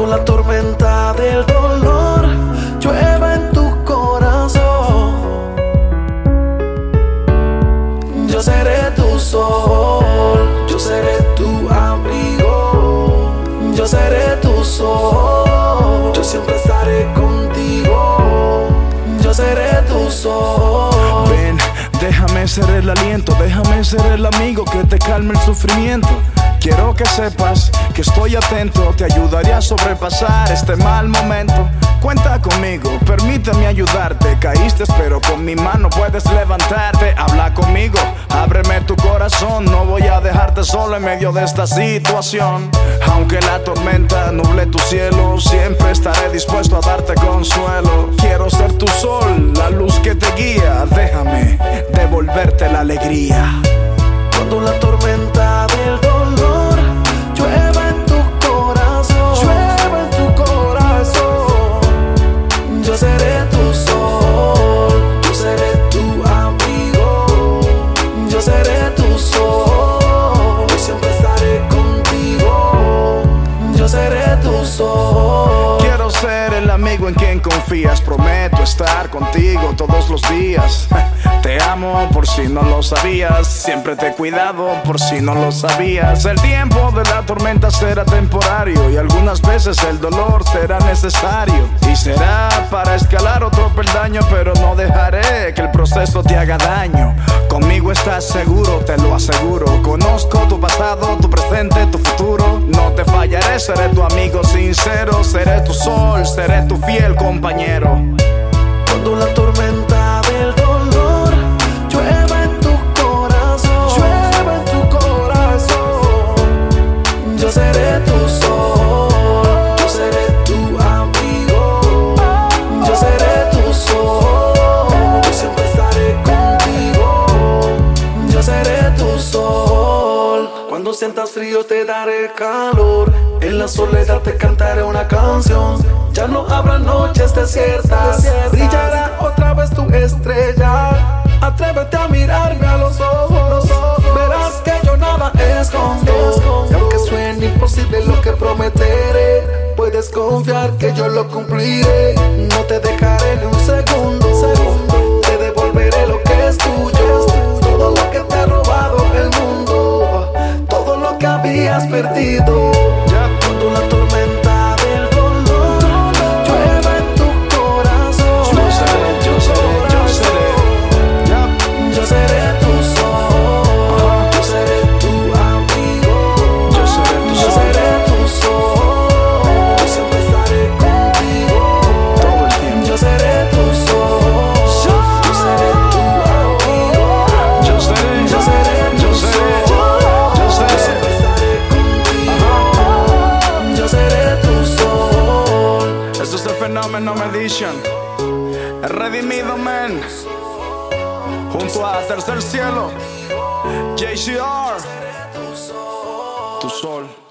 la tormenta del dolor llueva en tu corazón, yo seré tu sol, yo seré tu abrigo, yo seré tu sol, yo siempre estaré contigo, yo seré tu sol. Ven, déjame ser el aliento, déjame ser el amigo que te calme el sufrimiento. Quiero que sepas que estoy atento, te ayudaré a sobrepasar este mal momento. Cuenta conmigo, permíteme ayudarte. Caíste, pero con mi mano puedes levantarte. Habla conmigo, ábreme tu corazón. No voy a dejarte solo en medio de esta situación. Aunque la tormenta nuble tu cielo, siempre estaré dispuesto a darte consuelo. Quiero ser tu sol, la luz que te guía. Déjame devolverte la alegría. Cuando la tormenta del dolor llueva en tu corazón, llueva en tu corazón, yo seré tu sol, yo seré tu abrigo, yo seré tu sol, yo siempre estaré contigo, yo seré tu sol. Quiero ser el amigo en quien confías, prometo estar contigo todos los días. Te amo por si no lo sabías, siempre te he cuidado por si no lo sabías. El tiempo de la tormenta será temporario y algunas veces el dolor será necesario. Y será para escalar otro peldaño, pero no dejaré que el proceso te haga daño. Conmigo estás seguro, te lo aseguro. Conozco tu pasado, tu presente, tu futuro. No te fallaré, seré tu amigo sincero. Seré tu sol, seré tu fiel compañero. Cuando la tormenta del dolor llueva en tu corazón, llueva en tu corazón, yo seré tu sol, yo seré tu abrigo, yo seré tu sol, yo siempre estaré contigo, yo seré tu sol. Cuando sientas frío te daré calor, en la soledad te cantaré una canción. Ya no habrá noches desiertas, brillará otra vez tu estrella. Atrévete a mirarme a los ojos, verás que yo nada escondo. Y aunque suene imposible lo que prometeré, puedes confiar que yo lo cumpliré. No te dejaré ni un segundo, te devolveré lo que es tuyo. Todo lo que te ha robado el mundo, todo lo que habías perdido. Cuando la tormenta del dolor llueva en tu corazón, yo seré tu sol, yo seré tu abrigo, yo seré tu sol, yo siempre estaré contigo todo el tiempo. Yo seré tu sol, yo seré tu abrigo, yo seré tu sol, yo siempre estaré contigo, yo seré tu sol. Esto es el Fenómeno Medition, el redimido man, junto a Tercer Cielo, JCR, tu sol.